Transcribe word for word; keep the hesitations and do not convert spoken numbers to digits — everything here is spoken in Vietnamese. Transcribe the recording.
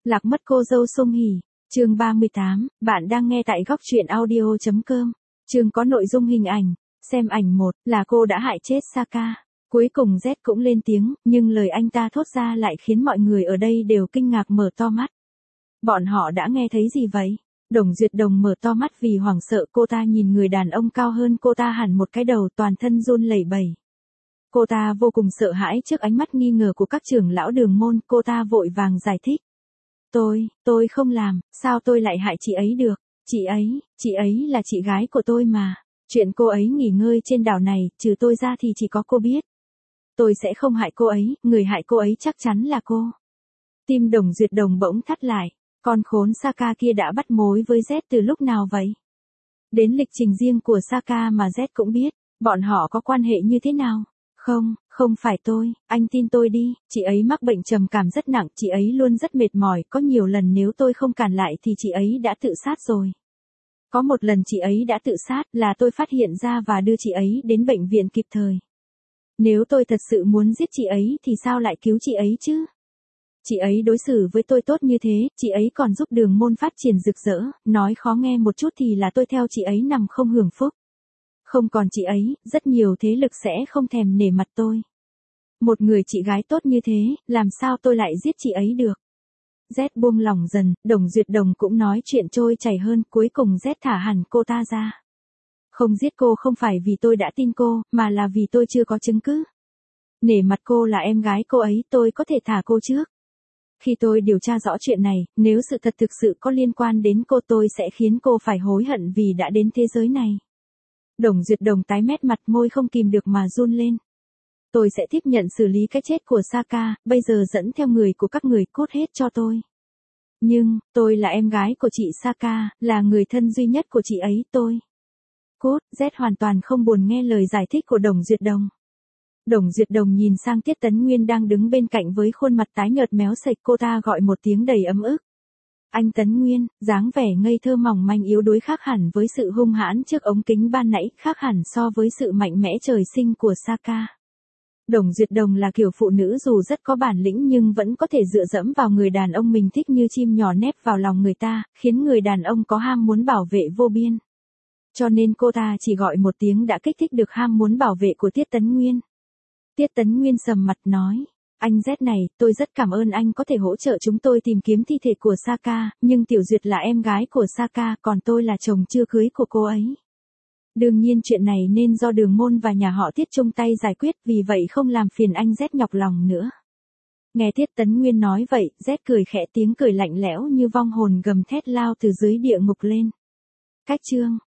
Lạc mất cô dâu Song Hỷ. Chương ba mươi tám, bạn đang nghe tại góc truyện audio chấm com. Chương có nội dung hình ảnh. Xem ảnh một, là cô đã hại chết Saka. Cuối cùng Z cũng lên tiếng, nhưng lời anh ta thốt ra lại khiến mọi người ở đây đều kinh ngạc mở to mắt. Bọn họ đã nghe thấy gì vậy? Đồng Duyệt Đồng mở to mắt vì hoảng sợ, cô ta nhìn người đàn ông cao hơn cô ta hẳn một cái đầu, toàn thân run lẩy bẩy. Cô ta vô cùng sợ hãi trước ánh mắt nghi ngờ của các trưởng lão Đường môn, cô ta vội vàng giải thích. Tôi, tôi không làm, sao tôi lại hại chị ấy được? Chị ấy, chị ấy là chị gái của tôi mà. Chuyện cô ấy nghỉ ngơi trên đảo này, trừ tôi ra thì chỉ có cô biết. Tôi sẽ không hại cô ấy, người hại cô ấy chắc chắn là cô. Tim Đồng Duyệt Đồng bỗng thắt lại, con khốn Saka kia đã bắt mối với Z từ lúc nào vậy? Đến lịch trình riêng của Saka mà Z cũng biết, bọn họ có quan hệ như thế nào? Không, không phải tôi, anh tin tôi đi, chị ấy mắc bệnh trầm cảm rất nặng, chị ấy luôn rất mệt mỏi, có nhiều lần nếu tôi không cản lại thì chị ấy đã tự sát rồi. Có một lần chị ấy đã tự sát là tôi phát hiện ra và đưa chị ấy đến bệnh viện kịp thời. Nếu tôi thật sự muốn giết chị ấy thì sao lại cứu chị ấy chứ? Chị ấy đối xử với tôi tốt như thế, chị ấy còn giúp Đường môn phát triển rực rỡ, nói khó nghe một chút thì là tôi theo chị ấy nằm không hưởng phúc. Không còn chị ấy, rất nhiều thế lực sẽ không thèm nể mặt tôi. Một người chị gái tốt như thế, làm sao tôi lại giết chị ấy được? Z buông lỏng dần, Đồng Duyệt Đồng cũng nói chuyện trôi chảy hơn, cuối cùng Z thả hẳn cô ta ra. Không giết cô không phải vì tôi đã tin cô, mà là vì tôi chưa có chứng cứ. Nể mặt cô là em gái cô ấy, tôi có thể thả cô trước. Khi tôi điều tra rõ chuyện này, nếu sự thật thực sự có liên quan đến cô tôi sẽ khiến cô phải hối hận vì đã đến thế giới này. Đồng Duyệt Đồng tái mét mặt, môi không kìm được mà run lên. Tôi sẽ tiếp nhận xử lý cái chết của Saka, bây giờ dẫn theo người của các người cốt hết cho tôi. Nhưng, tôi là em gái của chị Saka, là người thân duy nhất của chị ấy, tôi. Cốt, Z hoàn toàn không buồn nghe lời giải thích của Đồng Duyệt Đồng. Đồng Duyệt Đồng nhìn sang Tiết Tấn Nguyên đang đứng bên cạnh với khuôn mặt tái nhợt méo sạch, cô ta gọi một tiếng đầy ấm ức. Anh Tấn Nguyên, dáng vẻ ngây thơ mỏng manh yếu đuối khác hẳn với sự hung hãn trước ống kính ban nãy, khác hẳn so với sự mạnh mẽ trời sinh của Saka. Đồng Duyệt Đồng là kiểu phụ nữ dù rất có bản lĩnh nhưng vẫn có thể dựa dẫm vào người đàn ông mình thích như chim nhỏ nép vào lòng người ta, khiến người đàn ông có ham muốn bảo vệ vô biên. Cho nên cô ta chỉ gọi một tiếng đã kích thích được ham muốn bảo vệ của Tiết Tấn Nguyên. Tiết Tấn Nguyên sầm mặt nói, anh Z này, tôi rất cảm ơn anh có thể hỗ trợ chúng tôi tìm kiếm thi thể của Saka, nhưng Tiểu Duyệt là em gái của Saka, còn tôi là chồng chưa cưới của cô ấy. Đương nhiên chuyện này nên do Đường môn và nhà họ Tiết chung tay giải quyết, vì vậy không làm phiền anh Z nhọc lòng nữa. Nghe Tiết Tấn Nguyên nói vậy, Z cười khẽ, tiếng cười lạnh lẽo như vong hồn gầm thét lao từ dưới địa ngục lên. Cách chương